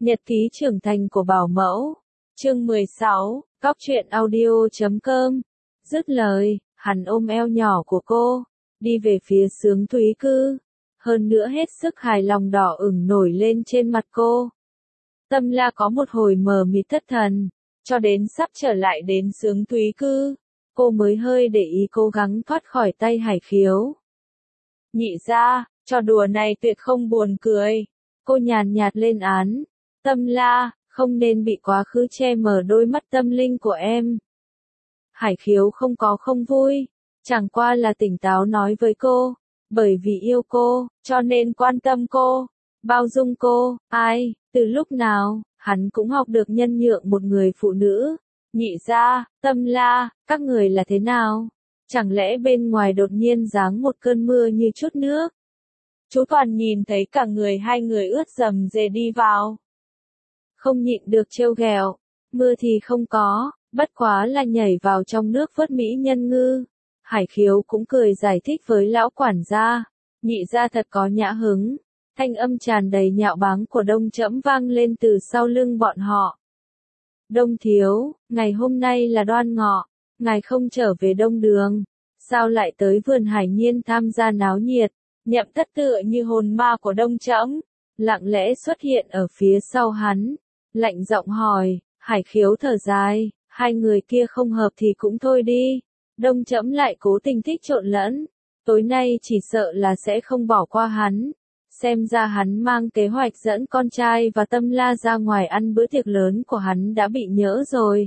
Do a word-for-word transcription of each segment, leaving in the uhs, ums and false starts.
Nhật ký trưởng thành của bảo mẫu. Chương mười sáu, Góc truyện audio chấm com. Dứt lời, hắn ôm eo nhỏ của cô, đi về phía Xướng Thúy Cư. Hơn nữa hết sức hài lòng đỏ ửng nổi lên trên mặt cô. Tâm La có một hồi mờ mịt thất thần, cho đến sắp trở lại đến Xướng Thúy Cư, cô mới hơi để ý cố gắng thoát khỏi tay Hải Khiếu. Nhị gia, trò đùa này tuyệt không buồn cười. Cô nhàn nhạt lên án. Tâm La, không nên bị quá khứ che mờ đôi mắt tâm linh của em. Hải Khiếu không có không vui, chẳng qua là tỉnh táo nói với cô, bởi vì yêu cô, cho nên quan tâm cô, bao dung cô. Ai, từ lúc nào, hắn cũng học được nhân nhượng một người phụ nữ. Nhị gia, Tâm La, các người là thế nào? Chẳng lẽ bên ngoài đột nhiên giáng một cơn mưa như chút nước? Chú Toàn nhìn thấy cả người hai người ướt dầm dề đi vào, không nhịn được trêu ghẹo. Mưa thì không có, bất quá là nhảy vào trong nước vớt mỹ nhân ngư. Hải Khiếu cũng cười giải thích với lão quản gia. Nhị gia thật có nhã hứng. Thanh âm tràn đầy nhạo báng của Đông Trẫm vang lên từ sau lưng bọn họ. Đông thiếu, ngày hôm nay là đoan ngọ, ngài không trở về Đông Đường, sao lại tới vườn Hải Nhiên tham gia náo nhiệt? Nhậm Thất tựa như hồn ma của Đông Trẫm, lặng lẽ xuất hiện ở phía sau hắn, lạnh giọng hỏi. Hải Khiếu thở dài, hai người kia không hợp thì cũng thôi đi. Đông Trẫm lại cố tình thích trộn lẫn, tối nay chỉ sợ là sẽ không bỏ qua hắn. Xem ra hắn mang kế hoạch dẫn con trai và Tâm La ra ngoài ăn bữa tiệc lớn của hắn đã bị nhỡ rồi.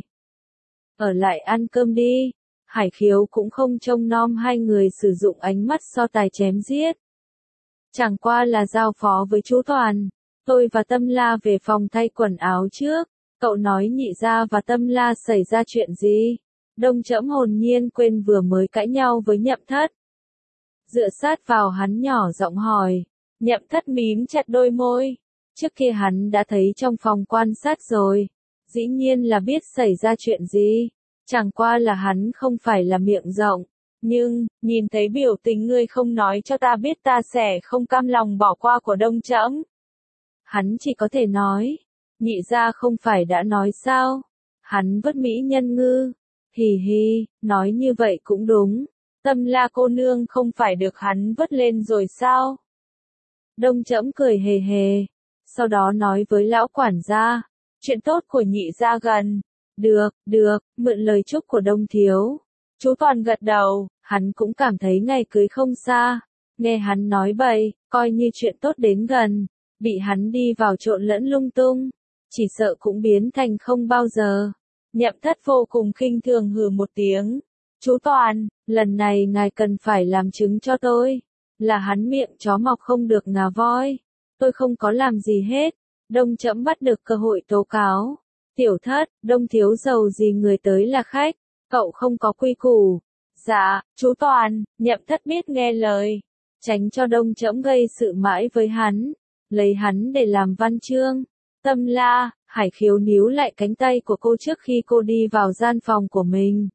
Ở lại ăn cơm đi. Hải Khiếu cũng không trông nom hai người sử dụng ánh mắt so tài chém giết. Chẳng qua là giao phó với chú Toàn, tôi và Tâm La về phòng thay quần áo trước. Cậu nói nhị gia và Tâm La xảy ra chuyện gì? Đông Trẫm hồn nhiên quên vừa mới cãi nhau với Nhậm Thất. Dựa sát vào hắn nhỏ giọng hỏi. Nhậm Thất mím chặt đôi môi. Trước kia hắn đã thấy trong phòng quan sát rồi. Dĩ nhiên là biết xảy ra chuyện gì. Chẳng qua là hắn không phải là miệng rộng. Nhưng, nhìn thấy biểu tình ngươi không nói cho ta biết ta sẽ không cam lòng bỏ qua của Đông Trẫm. Hắn chỉ có thể nói. Nhị gia không phải đã nói sao? Hắn vớt mỹ nhân ngư. Hì hì, nói như vậy cũng đúng. Tâm La cô nương không phải được hắn vớt lên rồi sao? Đông Trẫm cười hề hề. Sau đó nói với lão quản gia. Chuyện tốt của nhị gia gần. Được, được, mượn lời chúc của Đông thiếu. Chú Toàn gật đầu, hắn cũng cảm thấy ngày cưới không xa. Nghe hắn nói bậy, coi như chuyện tốt đến gần. Bị hắn đi vào trộn lẫn lung tung, chỉ sợ cũng biến thành không bao giờ. Nhậm Thất vô cùng khinh thường hừ một tiếng. Chú Toàn, lần này ngài cần phải làm chứng cho tôi. Là hắn miệng chó mọc không được ngà voi. Tôi không có làm gì hết. Đông Trẫm bắt được cơ hội tố cáo. Tiểu Thất, Đông thiếu giàu gì người tới là khách. Cậu không có quy củ. Dạ, chú Toàn, Nhậm Thất biết nghe lời. Tránh cho Đông Trẫm gây sự mãi với hắn. Lấy hắn để làm văn chương. Tâm La, Hải Khiếu níu lại cánh tay của cô trước khi cô đi vào gian phòng của mình.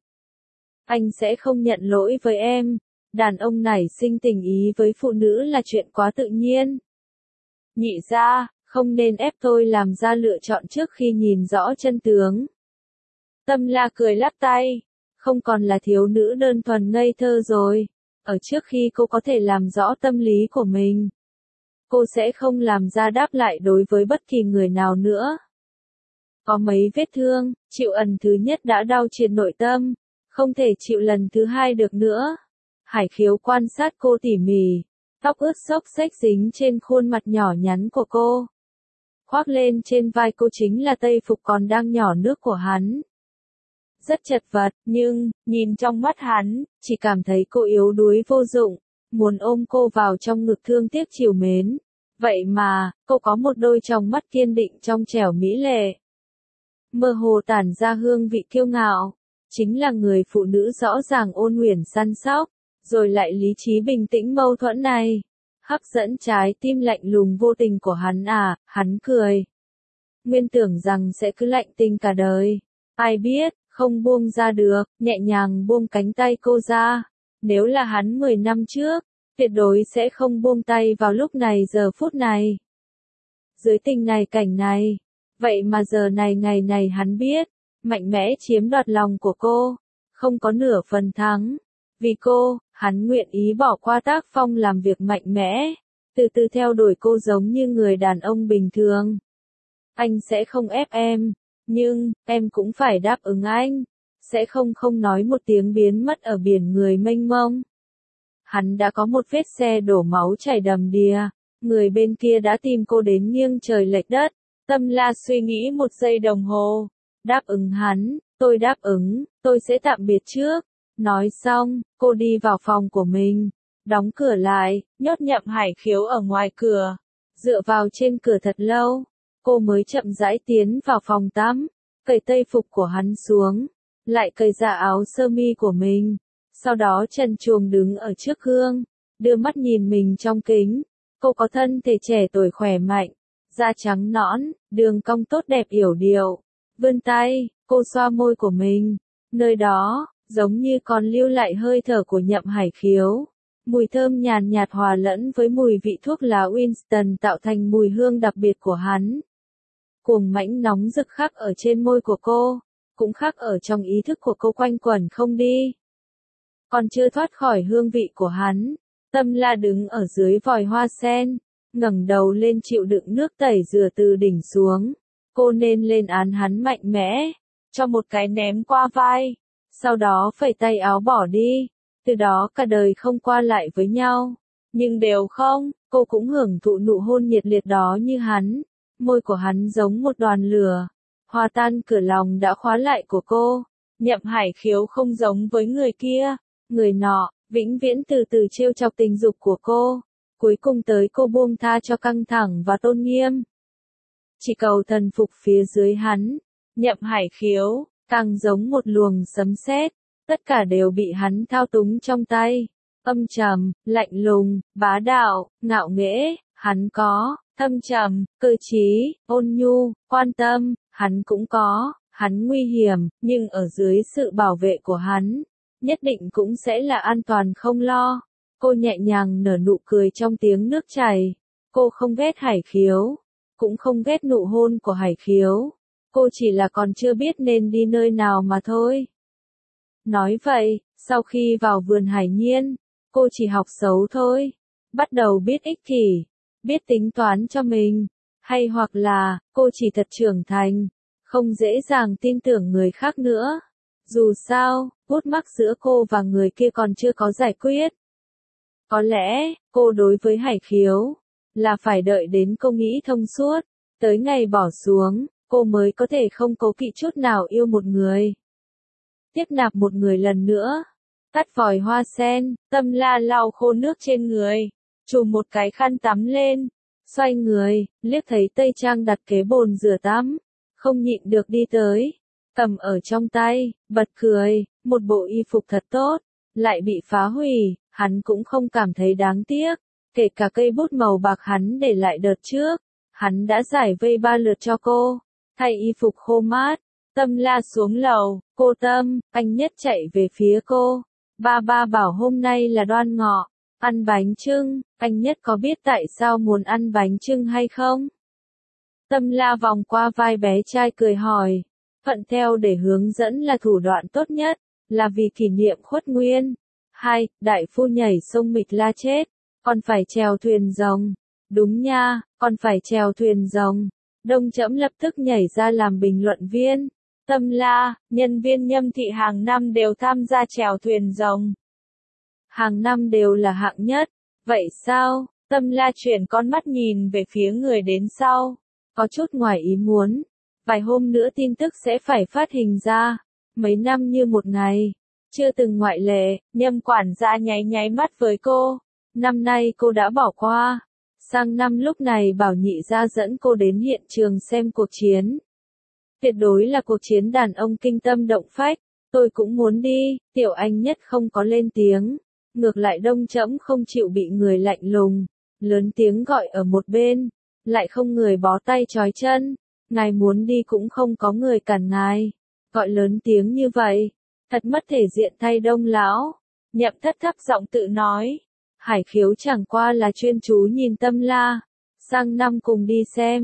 Anh sẽ không nhận lỗi với em. Đàn ông nảy sinh tình ý với phụ nữ là chuyện quá tự nhiên. Nhị gia, không nên ép tôi làm ra lựa chọn trước khi nhìn rõ chân tướng. Tâm La cười lắc tay. Không còn là thiếu nữ đơn thuần ngây thơ rồi. Ở trước khi cô có thể làm rõ tâm lý của mình, cô sẽ không làm ra đáp lại đối với bất kỳ người nào nữa. Có mấy vết thương, chịu ẩn thứ nhất đã đau triệt nội tâm, không thể chịu lần thứ hai được nữa. Hải Khiếu quan sát cô tỉ mỉ, tóc ướt xốc xếch dính trên khuôn mặt nhỏ nhắn của cô. Khoác lên trên vai cô chính là tây phục còn đang nhỏ nước của hắn. Rất chật vật, nhưng, nhìn trong mắt hắn, chỉ cảm thấy cô yếu đuối vô dụng, muốn ôm cô vào trong ngực thương tiếc trìu mến. Vậy mà, cô có một đôi tròng mắt kiên định trong trẻo mỹ lệ. Mơ hồ tản ra hương vị kiêu ngạo, chính là người phụ nữ rõ ràng ôn uyển săn sóc, rồi lại lý trí bình tĩnh mâu thuẫn này. Hấp dẫn trái tim lạnh lùng vô tình của hắn à, hắn cười. Nguyên tưởng rằng sẽ cứ lạnh tình cả đời. Ai biết, không buông ra được, nhẹ nhàng buông cánh tay cô ra. Nếu là hắn mười năm trước, tuyệt đối sẽ không buông tay vào lúc này giờ phút này. Dưới tình này cảnh này, Vậy mà giờ này ngày này hắn biết, mạnh mẽ chiếm đoạt lòng của cô, không có nửa phần thắng. Vì cô, hắn nguyện ý bỏ qua tác phong làm việc mạnh mẽ, từ từ theo đuổi cô giống như người đàn ông bình thường. Anh sẽ không ép em, nhưng, em cũng phải đáp ứng anh, sẽ không không nói một tiếng biến mất ở biển người mênh mông. Hắn đã có một vết xe đổ máu chảy đầm đìa, người bên kia đã tìm cô đến nghiêng trời lệch đất. Tâm La suy nghĩ một giây đồng hồ, đáp ứng hắn, tôi đáp ứng, tôi sẽ tạm biệt trước. Nói xong, cô đi vào phòng của mình, đóng cửa lại, nhốt Nhậm Hải Khiếu ở ngoài cửa. Dựa vào trên cửa thật lâu, cô mới chậm rãi tiến vào phòng tắm, cởi tây phục của hắn xuống, lại cởi ra áo sơ mi của mình. Sau đó trần truồng đứng ở trước gương, đưa mắt nhìn mình trong kính. Cô có thân thể trẻ tuổi khỏe mạnh, da trắng nõn, đường cong tốt đẹp yểu điệu. Vươn tay, cô xoa môi của mình, nơi đó, giống như còn lưu lại hơi thở của Nhậm Hải Khiếu. Mùi thơm nhàn nhạt hòa lẫn với mùi vị thuốc lá Winston tạo thành mùi hương đặc biệt của hắn. Cuồng mãnh nóng rực khắc ở trên môi của cô, cũng khắc ở trong ý thức của cô quanh quẩn không đi. Còn chưa thoát khỏi hương vị của hắn, Tâm La đứng ở dưới vòi hoa sen, ngẩng đầu lên chịu đựng nước tẩy rửa từ đỉnh xuống. Cô nên lên án hắn mạnh mẽ, cho một cái ném qua vai, sau đó phẩy tay áo bỏ đi, từ đó cả đời không qua lại với nhau. Nhưng đều không, cô cũng hưởng thụ nụ hôn nhiệt liệt đó như hắn. Môi của hắn giống một đoàn lửa, hòa tan cửa lòng đã khóa lại của cô. Nhậm Hải Khiếu không giống với người kia, người nọ, vĩnh viễn từ từ trêu chọc tình dục của cô, cuối cùng tới cô buông tha cho căng thẳng và tôn nghiêm. Chỉ cầu thần phục phía dưới hắn. Nhậm Hải Khiếu, càng giống một luồng sấm sét, tất cả đều bị hắn thao túng trong tay. Âm trầm, lạnh lùng, bá đạo, ngạo nghễ, hắn có, thâm trầm, cơ trí, ôn nhu, quan tâm, hắn cũng có, hắn nguy hiểm, nhưng ở dưới sự bảo vệ của hắn, nhất định cũng sẽ là an toàn không lo. Cô nhẹ nhàng nở nụ cười trong tiếng nước chảy. Cô không ghét Hải Khiếu, cũng không ghét nụ hôn của Hải Khiếu. Cô chỉ là còn chưa biết nên đi nơi nào mà thôi. Nói vậy, sau khi vào vườn Hải Nhiên, cô chỉ học xấu thôi. Bắt đầu biết ích kỷ, biết tính toán cho mình. Hay hoặc là, cô chỉ thật trưởng thành, không dễ dàng tin tưởng người khác nữa. Dù sao, gút mắc giữa cô và người kia còn chưa có giải quyết. Có lẽ, cô đối với Hải Khiếu, là phải đợi đến cô nghĩ thông suốt, tới ngày bỏ xuống, cô mới có thể không cố kỵ chút nào yêu một người. Tiếp nạp một người lần nữa, tắt vòi hoa sen, Tâm La lau khô nước trên người, chùm một cái khăn tắm lên, xoay người, liếc thấy tây trang đặt kế bồn rửa tắm, không nhịn được đi tới, cầm ở trong tay, bật cười, một bộ y phục thật tốt, lại bị phá hủy, hắn cũng không cảm thấy đáng tiếc, kể cả cây bút màu bạc hắn để lại đợt trước, hắn đã giải vây ba lượt cho cô, thay y phục khô mát. Tâm La xuống lầu, cô Tâm, anh Nhất chạy về phía cô, ba ba bảo hôm nay là đoan ngọ, ăn bánh chưng, anh Nhất có biết tại sao muốn ăn bánh chưng hay không? Tâm La vòng qua vai bé trai cười hỏi, thuận theo để hướng dẫn là thủ đoạn tốt nhất, là vì kỷ niệm khuất nguyên. Hai, đại phu nhảy sông Mịch La chết, còn phải chèo thuyền rồng. Đúng nha, còn phải chèo thuyền rồng. Đông Trẫm lập tức nhảy ra làm bình luận viên. Tâm La, nhân viên Nhâm thị hàng năm đều tham gia chèo thuyền rồng. Hàng năm đều là hạng nhất. Vậy sao? Tâm La chuyển con mắt nhìn về phía người đến sau. Có chút ngoài ý muốn. Vài hôm nữa tin tức sẽ phải phát hình ra. Mấy năm như một ngày. Chưa từng ngoại lệ, Nhâm quản gia nháy nháy mắt với cô. Năm nay cô đã bỏ qua. Sang năm lúc này bảo nhị gia dẫn cô đến hiện trường xem cuộc chiến. Tuyệt đối là cuộc chiến đàn ông kinh tâm động phách. Tôi cũng muốn đi, Tiểu Anh Nhất không có lên tiếng. Ngược lại Đông Trẫm không chịu bị người lạnh lùng. Lớn tiếng gọi ở một bên. Lại không người bó tay trói chân. Ngài muốn đi cũng không có người cản ngài. Gọi lớn tiếng như vậy. Thật mất thể diện thay Đông lão. Nhậm Thất thấp giọng tự nói. Hải Khiếu chẳng qua là chuyên chú nhìn Tâm La. Sang năm cùng đi xem.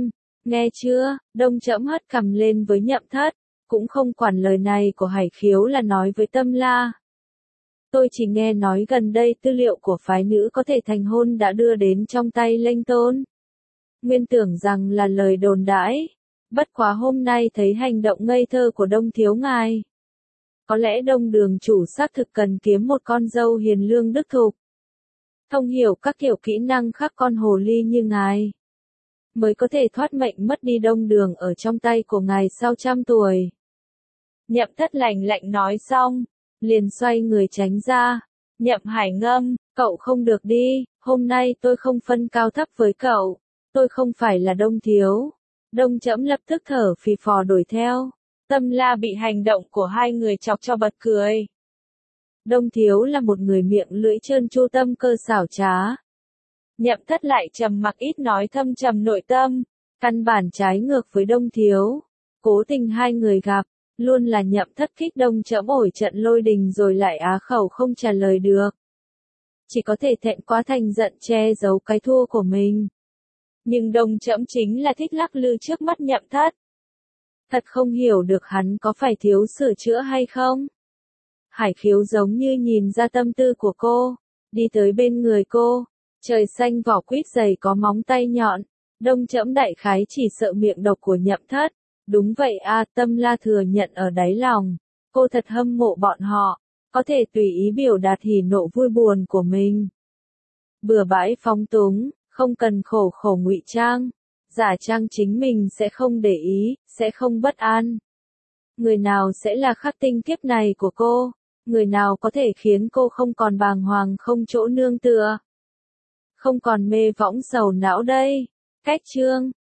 Nghe chưa, Đông Trẫm hất cằm lên với Nhậm Thất, cũng không quản lời này của Hải Khiếu là nói với Tâm La. Tôi chỉ nghe nói gần đây tư liệu của phái nữ có thể thành hôn đã đưa đến trong tay Lênh Tôn. Nguyên tưởng rằng là lời đồn đãi, bất quá hôm nay thấy hành động ngây thơ của Đông thiếu ngài. Có lẽ Đông đường chủ xác thực cần kiếm một con dâu hiền lương đức thục, thông hiểu các kiểu kỹ năng khác con hồ ly như ngài, mới có thể thoát mệnh mất đi Đông đường ở trong tay của ngài sau trăm tuổi. Nhậm Thất lạnh lạnh nói xong, liền xoay người tránh ra. Nhậm Hải ngâm, cậu không được đi, hôm nay tôi không phân cao thấp với cậu, tôi không phải là Đông thiếu. Đông Trẫm lập tức thở phì phò đuổi theo. Tâm La bị hành động của hai người chọc cho bật cười. Đông thiếu là một người miệng lưỡi trơn tru tâm cơ xảo trá. Nhậm Thất lại trầm mặc ít nói thâm trầm nội tâm, căn bản trái ngược với Đông thiếu. Cố tình hai người gặp, luôn là Nhậm Thất kích Đông Trẫm ổi trận lôi đình rồi lại á khẩu không trả lời được. Chỉ có thể thẹn quá thành giận che giấu cái thua của mình. Nhưng Đông Trẫm chính là thích lắc lư trước mắt Nhậm Thất. Thật không hiểu được hắn có phải thiếu sửa chữa hay không. Hải Khiếu giống như nhìn ra tâm tư của cô, đi tới bên người cô. Trời xanh vỏ quýt dày có móng tay nhọn. Đông Trẫm đại khái chỉ sợ miệng độc của Nhậm Thất. Đúng vậy a, Tâm La thừa nhận ở đáy lòng. Cô thật hâm mộ bọn họ, có thể tùy ý biểu đạt hỉ nộ vui buồn của mình. Bừa bãi phóng túng, không cần khổ khổ ngụy trang. Giả trang chính mình sẽ không để ý, sẽ không bất an. Người nào sẽ là khắc tinh kiếp này của cô? Người nào có thể khiến cô không còn bàng hoàng không chỗ nương tựa? Không còn mê võng sầu não đây? Cách chương